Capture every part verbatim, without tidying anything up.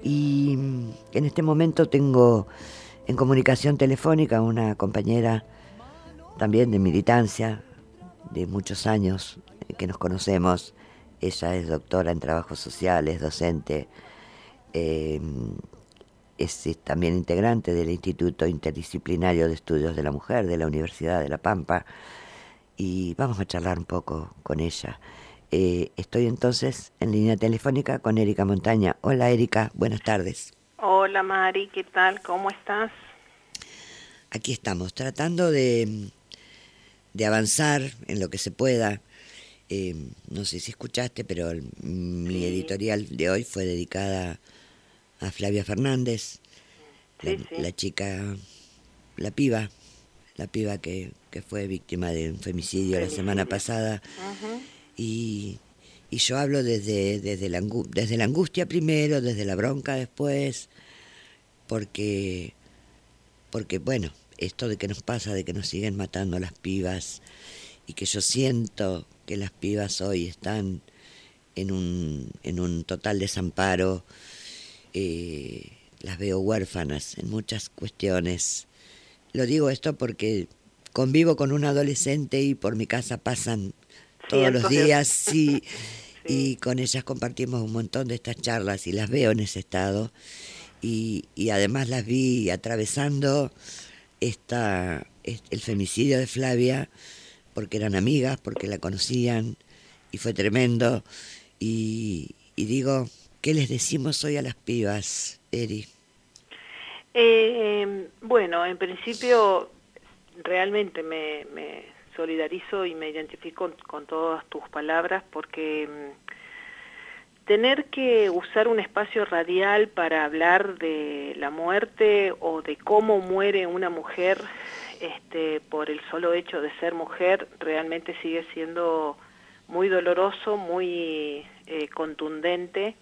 Y en este momento tengo en comunicación telefónica una compañera también de militancia, de muchos años que nos conocemos. Ella es doctora en trabajo social, es docente, eh, es, es también integrante del Instituto Interdisciplinario de Estudios de la Mujer de la Universidad de La Pampa, y vamos a charlar un poco con ella. Eh, estoy entonces en línea telefónica con Erika Montaña. Hola Erika, buenas tardes. Hola Mari, ¿qué tal? ¿Cómo estás? Aquí estamos, tratando de, de avanzar en lo que se pueda. Eh, no sé si escuchaste, pero el, mi Sí, editorial de hoy fue dedicada a Flavia Fernández, la, sí, sí. la chica, la piba, la piba que, que fue víctima de un femicidio la semana Femicidio. pasada. Ujú. Y, y yo hablo desde, desde, la, angu- desde la angustia primero, desde la bronca después, porque, porque bueno, esto de que nos pasa, de que nos siguen matando las pibas, y que yo siento que las pibas hoy están en un, en un total desamparo, eh, las veo huérfanas en muchas cuestiones. Lo digo esto porque convivo con un adolescente y por mi casa pasan todos los Cientos de... días, sí, Sí, y con ellas compartimos un montón de estas charlas y las veo en ese estado, y, y además las vi atravesando esta, el femicidio de Flavia, porque eran amigas, porque la conocían, y fue tremendo. Y, y digo, ¿qué les decimos hoy a las pibas, Eri? Eh, bueno, en principio realmente me, me solidarizo y me identifico con, con todas tus palabras porque mm, tener que usar un espacio radial para hablar de la muerte o de cómo muere una mujer este, por el solo hecho de ser mujer realmente sigue siendo muy doloroso, muy eh, contundente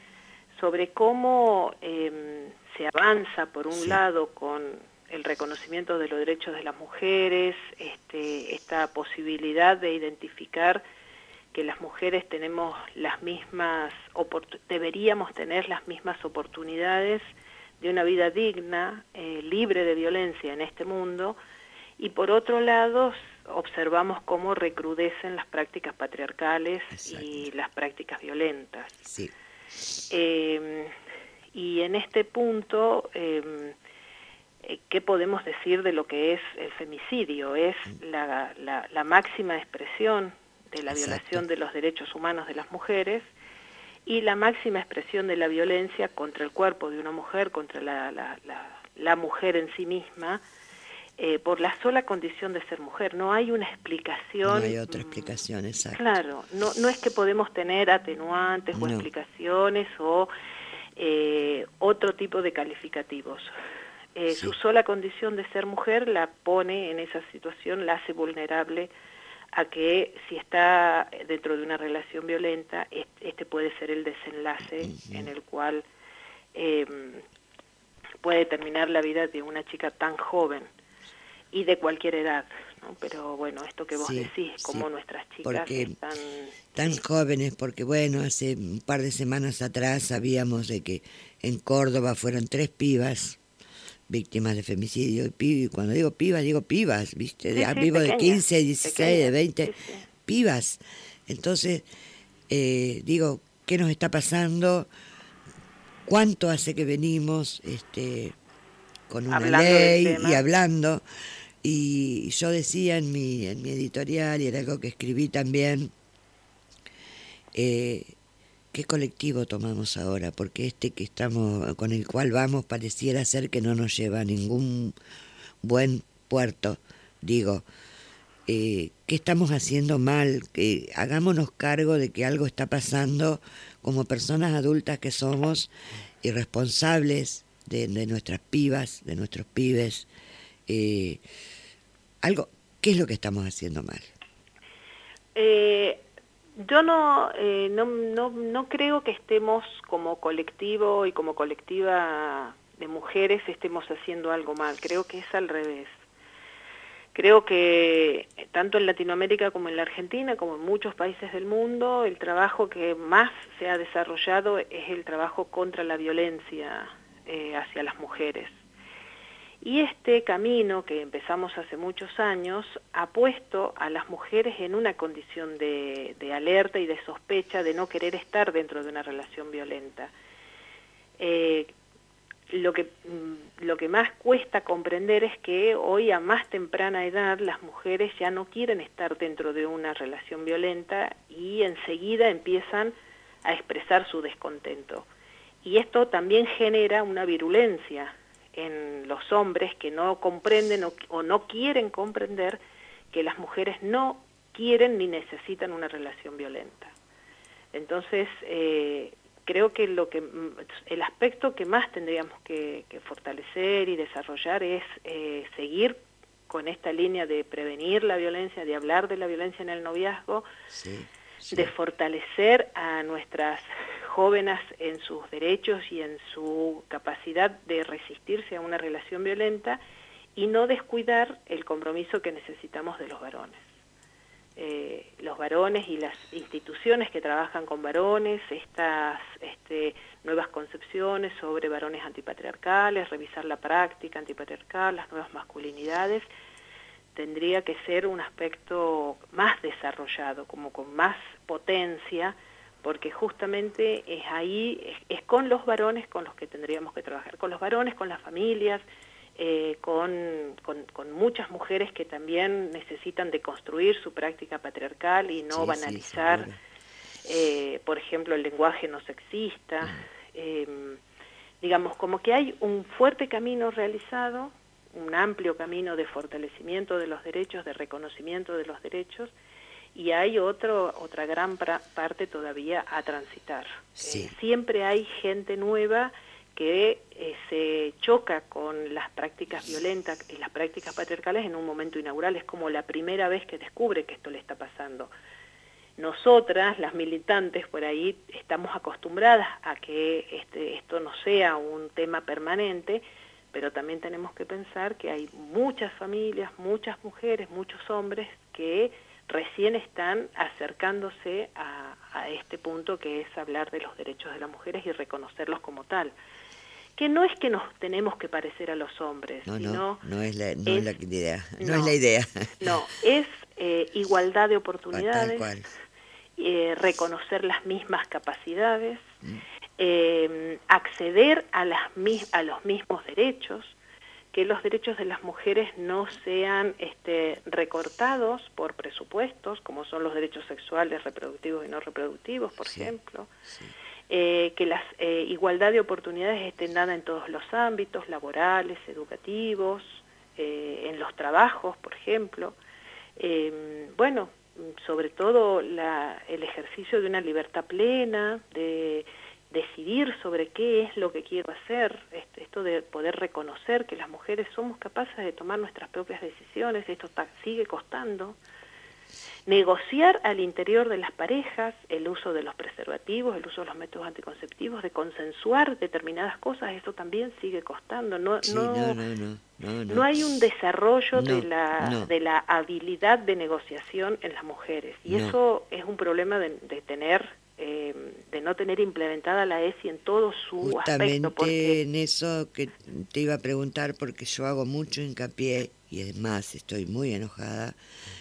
sobre cómo eh, se avanza por un Sí, lado con el reconocimiento de los derechos de las mujeres, este, esta posibilidad de identificar que las mujeres tenemos las mismas, deberíamos tener las mismas oportunidades de una vida digna, eh, libre de violencia en este mundo, y por otro lado observamos cómo recrudecen las prácticas patriarcales y exacto. las prácticas violentas. Sí, Eh, y en este punto, eh, ¿qué podemos decir de lo que es el femicidio? Es la, la, la máxima expresión de la exacto. violación de los derechos humanos de las mujeres y la máxima expresión de la violencia contra el cuerpo de una mujer, contra la, la, la, la mujer en sí misma, eh, por la sola condición de ser mujer. No hay una No explicación, hay otra explicación, mmm, exacto. claro, no, no es que podemos tener atenuantes o No, explicaciones o eh, otro tipo de calificativos. Eh, su sí, sola condición de ser mujer la pone en esa situación, la hace vulnerable a que si está dentro de una relación violenta, este puede ser el desenlace uh-huh. en el cual eh, puede terminar la vida de una chica tan joven y de cualquier edad, ¿no? Pero bueno, esto que vos Sí, decís, sí, como nuestras chicas porque están... tan Sí, jóvenes, porque bueno, hace un par de semanas atrás sabíamos de que en Córdoba fueron tres pibas víctimas de femicidio. Y pi- cuando digo pibas, digo pibas, ¿viste? De, sí, ah, sí, vivo de pequeñas, quince, dieciséis, de pequeñas, veinte, sí, sí. pibas. Entonces, eh, digo, ¿qué nos está pasando? ¿Cuánto hace que venimos este, con una Hablando del ley y tema, hablando? Y yo decía en mi, en mi editorial, y era algo que escribí también, eh, ¿qué colectivo tomamos ahora? Porque este que estamos, con el cual vamos, pareciera ser que no nos lleva a ningún buen puerto. Digo, eh, ¿qué estamos haciendo mal? Que hagámonos cargo de que algo está pasando como personas adultas que somos y responsables de, de nuestras pibas, de nuestros pibes. Eh, algo, ¿qué es lo que estamos haciendo mal? Eh, yo no, eh, no, no, no creo que estemos como colectivo y como colectiva de mujeres estemos haciendo algo mal, creo que es al revés. Creo que tanto en Latinoamérica como en la Argentina, como en muchos países del mundo, el trabajo que más se ha desarrollado es el trabajo contra la violencia eh, hacia las mujeres. Y este camino que empezamos hace muchos años ha puesto a las mujeres en una condición de, de alerta y de sospecha de no querer estar dentro de una relación violenta. Eh, Lo que, lo que más cuesta comprender es que hoy a más temprana edad las mujeres ya no quieren estar dentro de una relación violenta y enseguida empiezan a expresar su descontento. Y esto también genera una virulencia en los hombres que no comprenden o, o no quieren comprender que las mujeres no quieren ni necesitan una relación violenta. Entonces, eh, creo que lo que el aspecto que más tendríamos que, que fortalecer y desarrollar es eh, seguir con esta línea de prevenir la violencia, de hablar de la violencia en el noviazgo, sí, sí. de fortalecer a nuestras jóvenes en sus derechos y en su capacidad de resistirse a una relación violenta y no descuidar el compromiso que necesitamos de los varones. Eh, los varones y las instituciones que trabajan con varones, estas este, nuevas concepciones sobre varones antipatriarcales, revisar la práctica antipatriarcal, las nuevas masculinidades, tendría que ser un aspecto más desarrollado, como con más potencia, porque justamente es ahí, es, es con los varones con los que tendríamos que trabajar, con los varones, con las familias, Eh, con, con, con muchas mujeres que también necesitan deconstruir su práctica patriarcal y no sí, banalizar, sí, eh, por ejemplo, el lenguaje no sexista. Mm. Eh, digamos, como que hay un fuerte camino realizado, un amplio camino de fortalecimiento de los derechos, de reconocimiento de los derechos, y hay otro, otra gran pra parte todavía a transitar. Sí. Eh, siempre hay gente nueva que eh, se choca con las prácticas violentas y las prácticas patriarcales en un momento inaugural. Es como la primera vez que descubre que esto le está pasando. Nosotras, las militantes, por ahí estamos acostumbradas a que este, esto no sea un tema permanente, pero también tenemos que pensar que hay muchas familias, muchas mujeres, muchos hombres que recién están acercándose a, a este punto que es hablar de los derechos de las mujeres y reconocerlos como tal. Que no es que nos tenemos que parecer a los hombres, no, sino... No, no es la, no es, es la idea, no, no es la idea. No, es eh, igualdad de oportunidades, Tal cual. Eh, reconocer las mismas capacidades, mm. eh, acceder a, las, a los mismos derechos, que los derechos de las mujeres no sean este, recortados por presupuestos, como son los derechos sexuales, reproductivos y no reproductivos, por sí, ejemplo. Sí. Eh, que la eh, igualdad de oportunidades esté dada en todos los ámbitos, laborales, educativos, eh, en los trabajos, por ejemplo. Eh, bueno, sobre todo la, el ejercicio de una libertad plena, de decidir sobre qué es lo que quiero hacer, este, esto de poder reconocer que las mujeres somos capaces de tomar nuestras propias decisiones, esto está, sigue costando. Negociar al interior de las parejas el uso de los preservativos, el uso de los métodos anticonceptivos, de consensuar determinadas cosas, eso también sigue costando. No, sí, no, no, no, no, no, no. no hay un desarrollo no, de, la, no. de la habilidad de negociación en las mujeres. Y no. eso es un problema de, de tener, eh, de no tener implementada la E S I en todo su Justamente aspecto. Porque... en eso que te iba a preguntar, porque yo hago mucho hincapié, y además estoy muy enojada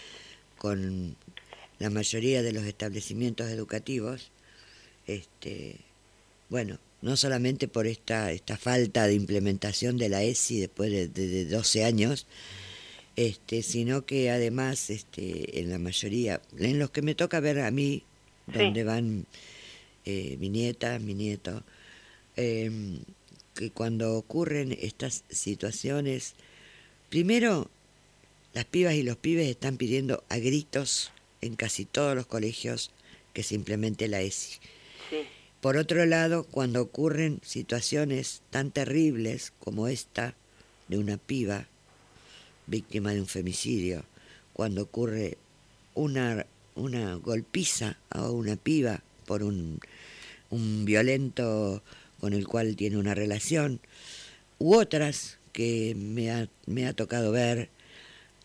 con la mayoría de los establecimientos educativos, este, bueno, no solamente por esta, esta falta de implementación de la E S I después de, de, de doce años, este, sino que además este, en la mayoría, en los que me toca ver a mí, sí. donde van eh, mi nieta, mi nieto, eh, que cuando ocurren estas situaciones, primero, las pibas y los pibes están pidiendo a gritos en casi todos los colegios que se implemente la E S I. Sí. Por otro lado, cuando ocurren situaciones tan terribles como esta de una piba víctima de un femicidio, cuando ocurre una, una golpiza a una piba por un, un violento con el cual tiene una relación, u otras que me ha, me ha tocado ver,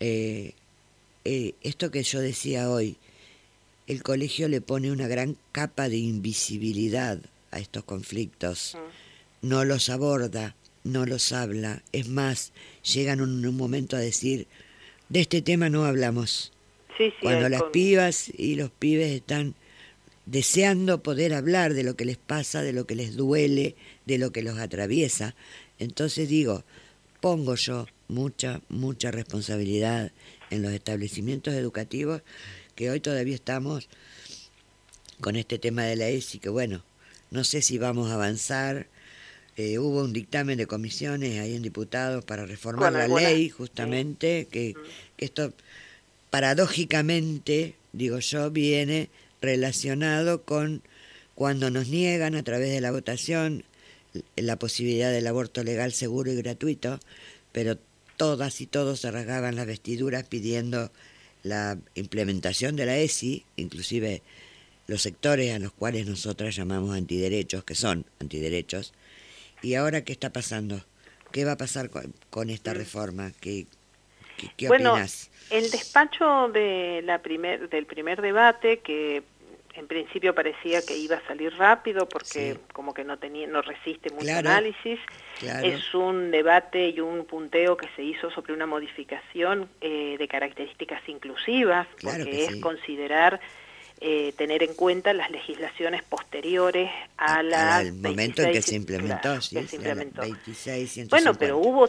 eh, eh, esto que yo decía hoy, el colegio le pone una gran capa de invisibilidad a estos conflictos, mm. no los aborda, no los habla, es más, llegan en un momento a decir, de este tema no hablamos, sí, sí, cuando las con... pibas y los pibes están deseando poder hablar de lo que les pasa, de lo que les duele, de lo que los atraviesa. Entonces digo, pongo yo mucha, mucha responsabilidad en los establecimientos educativos, que hoy todavía estamos con este tema de la E S I, que bueno, no sé si vamos a avanzar. Eh, hubo un dictamen de comisiones ahí en diputados para reformar la alguna, ley, justamente, sí. que, que esto paradójicamente, digo yo, viene relacionado con cuando nos niegan a través de la votación la posibilidad del aborto legal, seguro y gratuito, pero todas y todos se rasgaban las vestiduras pidiendo la implementación de la E S I, inclusive los sectores a los cuales nosotras llamamos antiderechos, que son antiderechos. ¿Y ahora qué está pasando? ¿Qué va a pasar con, con esta reforma? ¿Qué, qué, qué bueno, opinas? El despacho de la primer, del primer debate, que en principio parecía que iba a salir rápido porque sí. como que no tenía, no resiste mucho claro, análisis, claro. Es un debate y un punteo que se hizo sobre una modificación eh, de características inclusivas, claro porque es sí. considerar eh, tener en cuenta las legislaciones posteriores a, a la al momento veintiséis, en que se implementó, claro, sí, que se implementó. veintiséis, ciento cincuenta. Bueno, pero hubo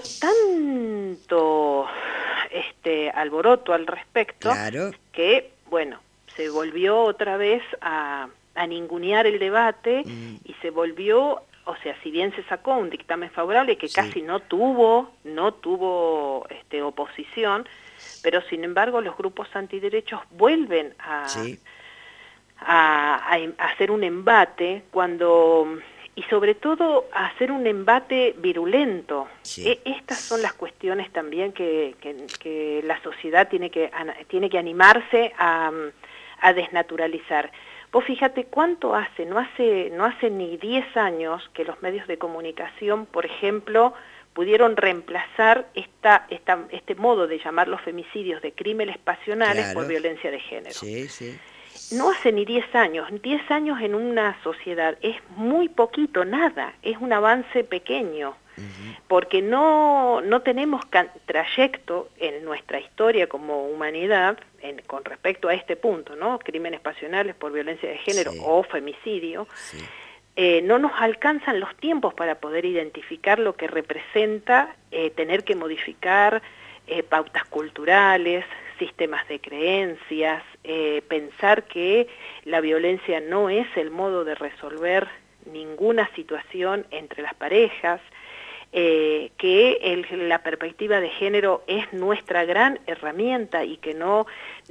tanto este alboroto al respecto claro. que, bueno, se volvió otra vez a, a ningunear el debate mm. y se volvió, o sea, si bien se sacó un dictamen favorable que sí. casi no tuvo, no tuvo este, oposición, pero sin embargo los grupos antiderechos vuelven a, sí. a, a, a hacer un embate cuando, y sobre todo a hacer un embate virulento. Sí. E, estas son las cuestiones también que, que, que la sociedad tiene que, tiene que animarse a a desnaturalizar. Vos fíjate cuánto hace, no hace, no hace ni diez años que los medios de comunicación, por ejemplo, pudieron reemplazar esta, esta, este modo de llamar los femicidios de crímenes pasionales claro. por violencia de género. Sí, sí. No hace ni diez años, diez años en una sociedad es muy poquito, nada, es un avance pequeño. Uh-huh. Porque no, no tenemos trayecto en nuestra historia como humanidad en, con respecto a este punto, ¿no? Crímenes pasionales por violencia de género sí. o femicidio. Sí. Eh, no nos alcanzan los tiempos para poder identificar lo que representa eh, tener que modificar eh, pautas culturales, sistemas de creencias, eh, pensar que la violencia no es el modo de resolver ninguna situación entre las parejas, Eh, que el, la perspectiva de género es nuestra gran herramienta y que no,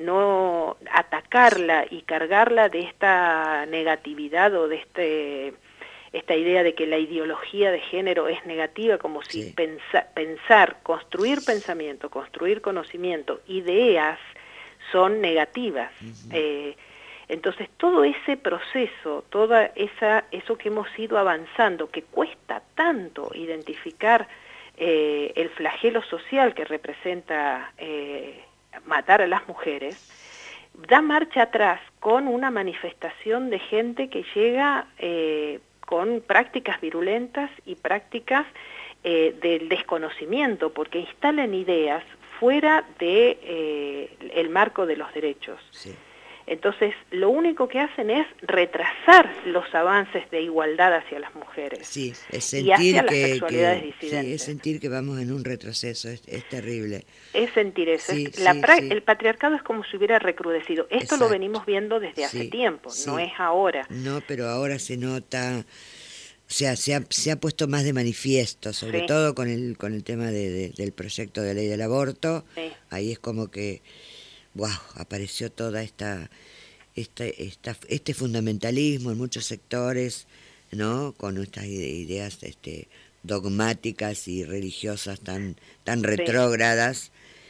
no atacarla y cargarla de esta negatividad o de este, esta idea de que la ideología de género es negativa, como si sí. pensa, pensar, construir pensamiento, construir conocimiento, ideas son negativas. Uh-huh. eh, Entonces, todo ese proceso, toda esa eso que hemos ido avanzando, que cuesta tanto identificar eh, el flagelo social que representa eh, matar a las mujeres, da marcha atrás con una manifestación de gente que llega eh, con prácticas virulentas y prácticas eh, del desconocimiento, porque instalan ideas fuera de eh, el marco de los derechos. Sí. Entonces, lo único que hacen es retrasar los avances de igualdad hacia las mujeres sí, es y hacia que, las sexualidades que, disidentes. Sí, es sentir que vamos en un retroceso, es, es terrible. Es sentir eso. Sí, es, la sí, pra sí. El patriarcado es como si hubiera recrudecido. Esto Exacto. Lo venimos viendo desde hace sí, tiempo, sí. no es ahora. No, pero ahora se nota, o sea, se ha, se ha puesto más de manifiesto, sobre sí. todo con el, con el tema de, de, del proyecto de ley del aborto. Sí. Ahí es como que, wow, apareció toda esta... Este, esta, este fundamentalismo en muchos sectores, ¿no? Con estas ideas este, dogmáticas y religiosas tan, tan retrógradas,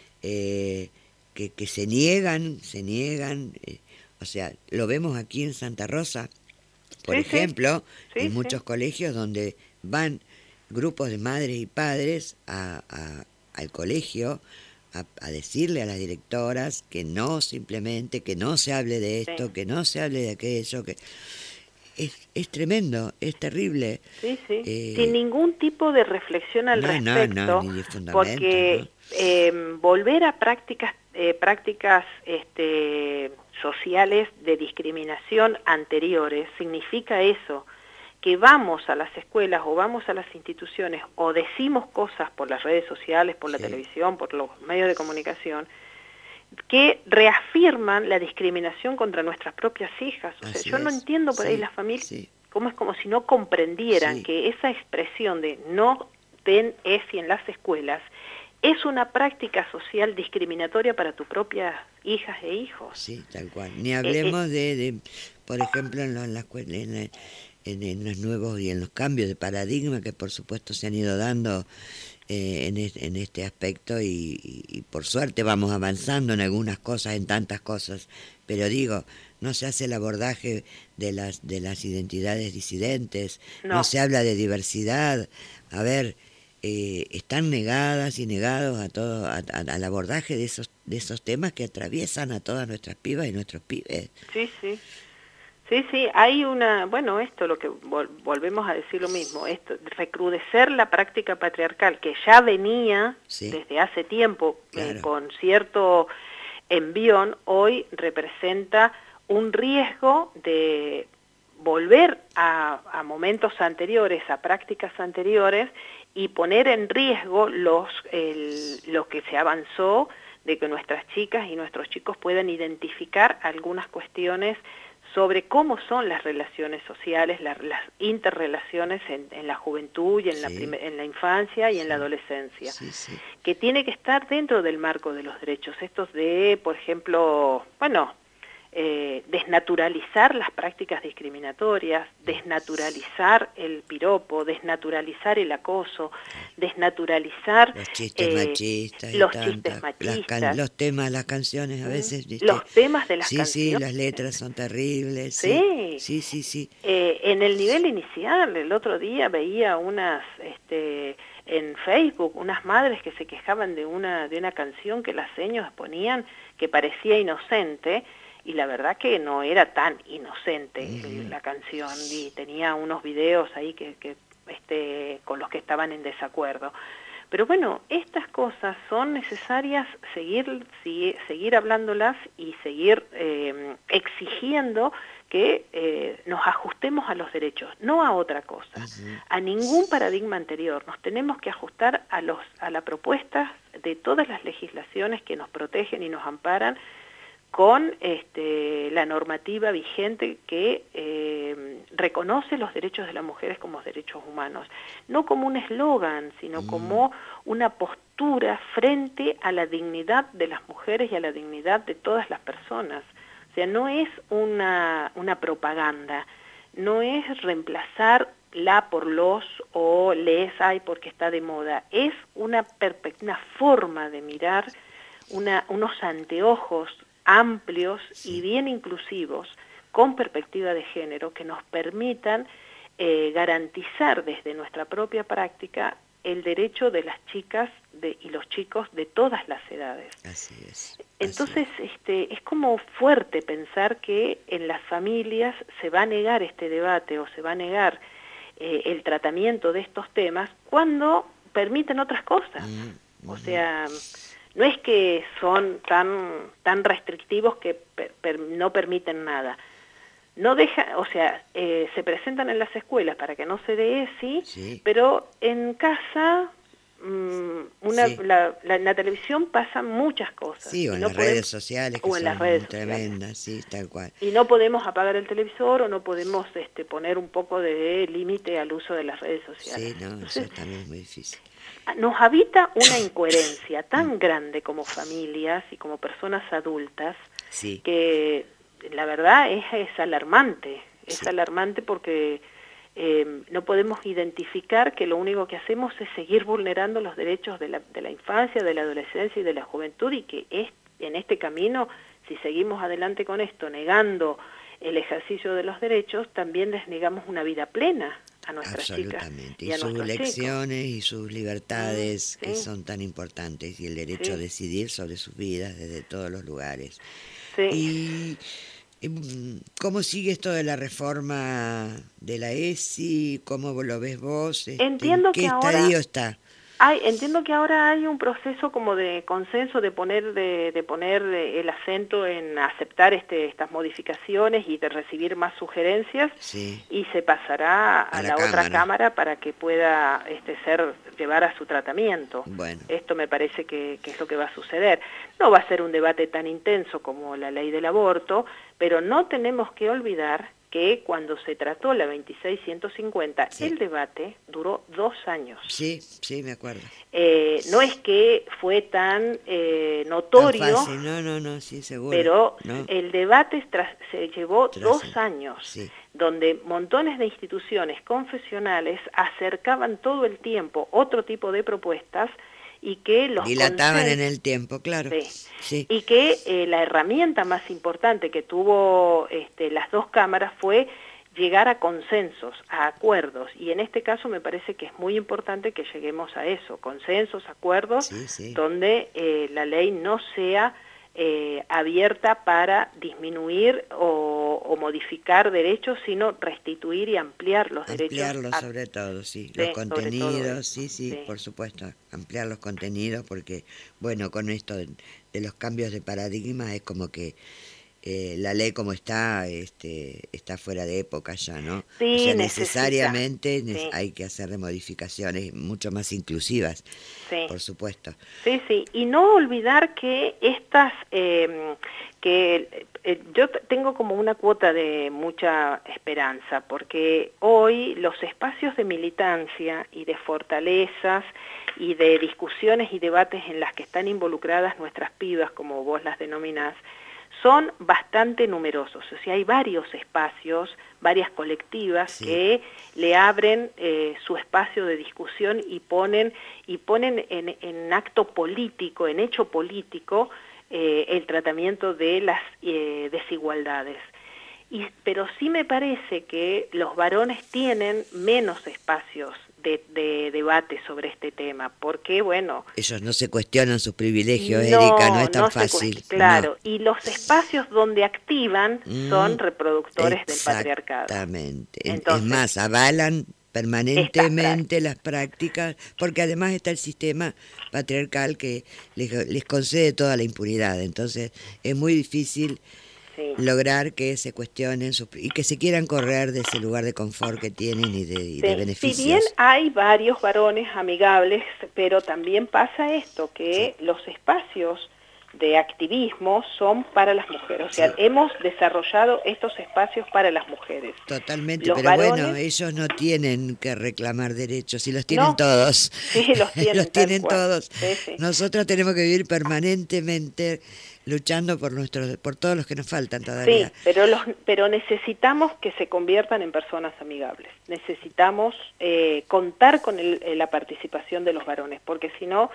eh, que, que se niegan, se niegan, eh, o sea, lo vemos aquí en Santa Rosa, por sí, ejemplo, sí. Sí, en muchos sí. colegios donde van grupos de madres y padres a, a, al colegio a, a decirle a las directoras que no simplemente, que no se hable de esto, sí. que no se hable de aquello, que es, es tremendo, es terrible. Sí, sí, Eh, sin ningún tipo de reflexión al no, respecto, no, no, ni de fundamentos, porque ¿no? eh, volver a prácticas, eh, prácticas este, sociales de discriminación anteriores significa eso, que vamos a las escuelas o vamos a las instituciones o decimos cosas por las redes sociales, por la Sí. televisión, por los medios de comunicación, que reafirman la discriminación contra nuestras propias hijas. O sea, Así yo no es. entiendo por ahí Sí, las familias, sí. cómo es como si no comprendieran Sí. que esa expresión de no den ESI en las escuelas es una práctica social discriminatoria para tus propias hijas e hijos. Sí, tal cual. Ni Eh, hablemos eh, de, de, por ejemplo, en, lo- en, la escuela- en, la- en- en los nuevos y en los cambios de paradigma que por supuesto se han ido dando eh, en, es- en este aspecto y, y- y por suerte vamos avanzando en algunas cosas, en tantas cosas, pero digo, no se hace el abordaje de las, de las identidades disidentes, no, no, se habla de diversidad, a ver, eh, están negadas y negados a todo, a- a- al abordaje de esos, de esos temas que atraviesan a todas nuestras pibas y nuestros pibes. sí, sí. Sí, sí, hay una, bueno, esto lo que vol volvemos a decir lo mismo, esto, recrudecer la práctica patriarcal que ya venía Sí, desde hace tiempo claro. eh, con cierto envión, hoy representa un riesgo de volver a, a momentos anteriores, a prácticas anteriores y poner en riesgo los, el, lo que se avanzó de que nuestras chicas y nuestros chicos puedan identificar algunas cuestiones sobre cómo son las relaciones sociales, la, las interrelaciones en, en la juventud y en, Sí. la primer, en la infancia y Sí. en la adolescencia, Sí, sí. que tiene que estar dentro del marco de los derechos, estos de, por ejemplo, bueno, eh, desnaturalizar las prácticas discriminatorias, desnaturalizar el piropo, desnaturalizar el acoso, desnaturalizar Los chistes eh, machistas y los tantas, chistes las machistas, can- los temas, las canciones a ¿m? veces, ¿viste? Los temas de las Sí, canciones. sí, las letras son terribles, sí, Sí, sí, sí, sí. eh, en el nivel inicial, el otro día veía unas, este, en Facebook, unas madres que se quejaban de una, de una canción que las seños ponían que parecía inocente, y la verdad que no era tan inocente Uh-huh. la canción, y tenía unos videos ahí que, que este, con los que estaban en desacuerdo. Pero bueno, estas cosas son necesarias seguir, seguir, seguir hablándolas y seguir eh, exigiendo que eh, nos ajustemos a los derechos, no a otra cosa, Uh-huh. a ningún paradigma anterior. Nos tenemos que ajustar a, los, a la propuesta de todas las legislaciones que nos protegen y nos amparan con este, la normativa vigente que eh, reconoce los derechos de las mujeres como derechos humanos, no como un eslogan, sino mm. como una postura frente a la dignidad de las mujeres y a la dignidad de todas las personas. O sea, no es una, una propaganda, no es reemplazar la por los o les hay porque está de moda, es una, una forma de mirar, una, unos anteojos amplios y bien inclusivos, con perspectiva de género, que nos permitan eh, garantizar desde nuestra propia práctica el derecho de las chicas de, y los chicos de todas las edades. Así es. Así Entonces, es. Este, es como fuerte pensar que en las familias se va a negar este debate o se va a negar eh, el tratamiento de estos temas cuando permiten otras cosas. Mm, o sea, no es que son tan tan restrictivos que per, per, no permiten nada. No deja, o sea, eh, se presentan en las escuelas para que no se dé ESI, sí. Pero en casa, mmm, una, sí. la, la, en la televisión pasan muchas cosas. Sí, o en no las podemos, redes sociales, que o en son las redes tremendas, sociales. Sí, tal cual. Y no podemos apagar el televisor o no podemos este, poner un poco de límite al uso de las redes sociales. Sí, no, Entonces, eso también es muy difícil. Nos habita una incoherencia tan grande como familias y como personas adultas, sí. que la verdad es, es alarmante, es sí. alarmante porque eh, no podemos identificar que lo único que hacemos es seguir vulnerando los derechos de la, de la infancia, de la adolescencia y de la juventud, y que es, en este camino, si seguimos adelante con esto, negando el ejercicio de los derechos, también les negamos una vida plena a nuestras absolutamente. chicas y, y a sus nuestros elecciones chicos. y sus libertades Sí. que son tan importantes y el derecho Sí. a decidir sobre sus vidas desde todos los lugares. Sí. Y ¿cómo sigue esto de la reforma de la E S I? ¿Cómo lo ves vos? Este, Entiendo ¿En qué que ahora estadio está? Hay, entiendo que ahora hay un proceso como de consenso, de poner de, de poner el acento en aceptar este, estas modificaciones y de recibir más sugerencias, sí. y se pasará a, a la, la cámara. otra cámara para que pueda este, ser llevar a su tratamiento. Bueno. Esto me parece que, que es lo que va a suceder. No va a ser un debate tan intenso como la ley del aborto, pero no tenemos que olvidar que cuando se trató la veintiséis ciento cincuenta, sí. el debate duró dos años. Sí, sí, me acuerdo. Eh, no es que fue tan eh, notorio, tan fácil. No, no, no, sí, seguro. Pero no. el debate tras, se llevó Tras dos el, años, sí. donde montones de instituciones confesionales acercaban todo el tiempo otro tipo de propuestas y que los dilataban en el tiempo, claro. Sí. Sí. Y que eh, la herramienta más importante que tuvo este, las dos cámaras fue llegar a consensos, a acuerdos, y en este caso me parece que es muy importante que lleguemos a eso, consensos, acuerdos, sí, sí. donde eh, la ley no sea eh, abierta para disminuir o, o modificar derechos, sino restituir y ampliar los ampliarlos derechos. Ampliarlos sobre todo, sí, sí los contenidos, sí, sí, sí, sí, por supuesto, ampliar los contenidos, porque, bueno, con esto de, de los cambios de paradigma es como que eh, la ley como está, este, está fuera de época ya, ¿no? Sí, o sea, necesita, necesariamente sí. hay que hacerle modificaciones mucho más inclusivas, sí. por supuesto. Sí, sí, y no olvidar que estas, eh, que eh, yo tengo como una cuota de mucha esperanza, porque hoy los espacios de militancia y de fortalezas y de discusiones y debates en las que están involucradas nuestras pibas, como vos las denominás, son bastante numerosos. O sea, hay varios espacios, varias colectivas sí. que le abren eh, su espacio de discusión y ponen, y ponen en, en acto político, en hecho político, eh, el tratamiento de las eh, desigualdades. Y, pero sí me parece que los varones tienen menos espacios de, de debate sobre este tema, porque, bueno... Ellos no se cuestionan sus privilegios, no, Erika, no es tan no fácil. Claro, no. y los espacios donde activan son mm, reproductores del patriarcado. Exactamente. Entonces, es más, avalan permanentemente las prácticas, porque además está el sistema patriarcal que les, les concede toda la impunidad, entonces es muy difícil... Sí. lograr que se cuestionen sus, y que se quieran correr de ese lugar de confort que tienen y de, y sí. de beneficios. Si bien hay varios varones amigables, pero también pasa esto, que sí. los espacios de activismo son para las mujeres, o sea, sí. hemos desarrollado estos espacios para las mujeres. Totalmente, los pero varones, bueno, ellos no tienen que reclamar derechos, y los tienen no, todos. Sí, los tienen, los tienen todos. Sí, sí. Nosotros tenemos que vivir permanentemente luchando por nuestros, por todos los que nos faltan todavía. Sí, pero los, pero necesitamos que se conviertan en personas amigables. Necesitamos eh, contar con el, la participación de los varones, porque si no,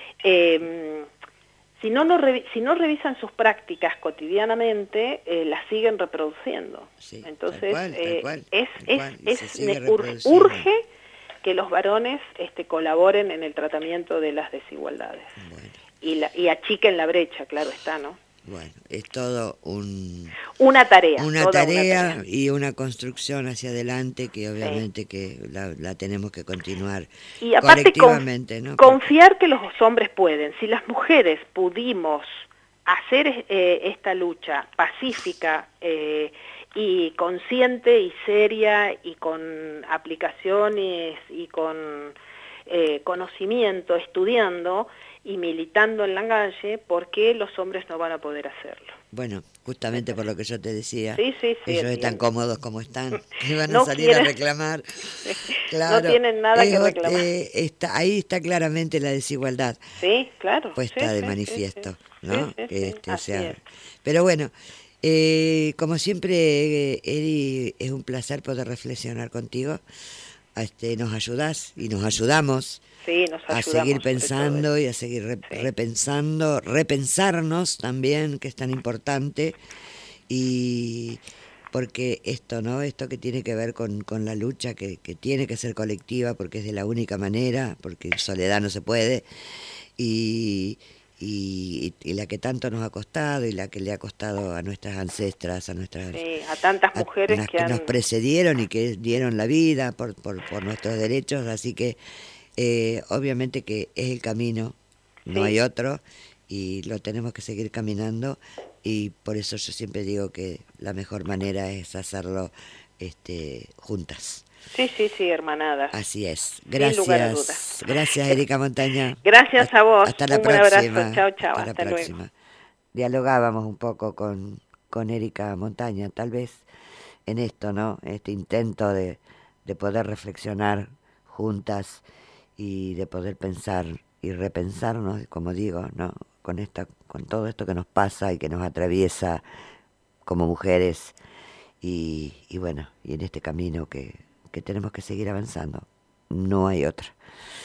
eh, si no, no revi si no revisan sus prácticas cotidianamente, eh, las siguen reproduciendo. Sí, Entonces, tal cual, eh, tal cual, es, tal cual, es, es urge, urge que los varones este, colaboren en el tratamiento de las desigualdades. Bueno. Y, la, y achiquen la brecha, claro está, ¿no? Bueno, es todo un... Una tarea. Una, toda tarea, una tarea y una construcción hacia adelante que obviamente sí. que la, la tenemos que continuar y aparte colectivamente, con, ¿no? Confiar que los hombres pueden. Si las mujeres pudimos hacer eh, esta lucha pacífica eh, y consciente y seria y con aplicaciones y con eh, conocimiento, estudiando y militando en la calle, ¿por qué los hombres no van a poder hacerlo? Bueno, justamente por lo que yo te decía, sí, sí, sí, ellos entiendo. están cómodos como están, que van no a salir quieren, a reclamar. Claro, no tienen nada es, que reclamar. Eh, está, ahí está claramente la desigualdad. Sí, claro. Puesta sí, de sí, manifiesto, sí, sí. ¿no? Sí, sí, que este, sí, o sea, es. Pero bueno, eh, como siempre, Eri, es un placer poder reflexionar contigo. Este, nos ayudás y nos ayudamos. Sí, nos a seguir pensando y a seguir re sí. repensando, repensarnos también, que es tan importante, y porque esto, ¿no? Esto que tiene que ver con, con la lucha, que, que tiene que ser colectiva, porque es de la única manera, porque en soledad no se puede, y, y, y la que tanto nos ha costado, y la que le ha costado a nuestras ancestras, a nuestras Sí, a tantas a mujeres las que que nos han... precedieron y que dieron la vida por, por, por nuestros derechos, así que eh, obviamente que es el camino, no Sí, hay otro, y lo tenemos que seguir caminando, y por eso yo siempre digo que la mejor manera es hacerlo este, juntas. sí, sí, sí, hermanadas, Así es. sin lugar a dudas. Gracias, gracias Erika Montaña. Gracias a vos, Hasta la un buen abrazo, próxima, chao, chao, hasta la hasta luego. próxima. Dialogábamos un poco con, con Erika Montaña, tal vez en esto, ¿no? Este intento de, de poder reflexionar juntas y de poder pensar y repensarnos, como digo, ¿no? Con esta, con todo esto que nos pasa y que nos atraviesa como mujeres y, y bueno, y en este camino que, que tenemos que seguir avanzando. No hay otra.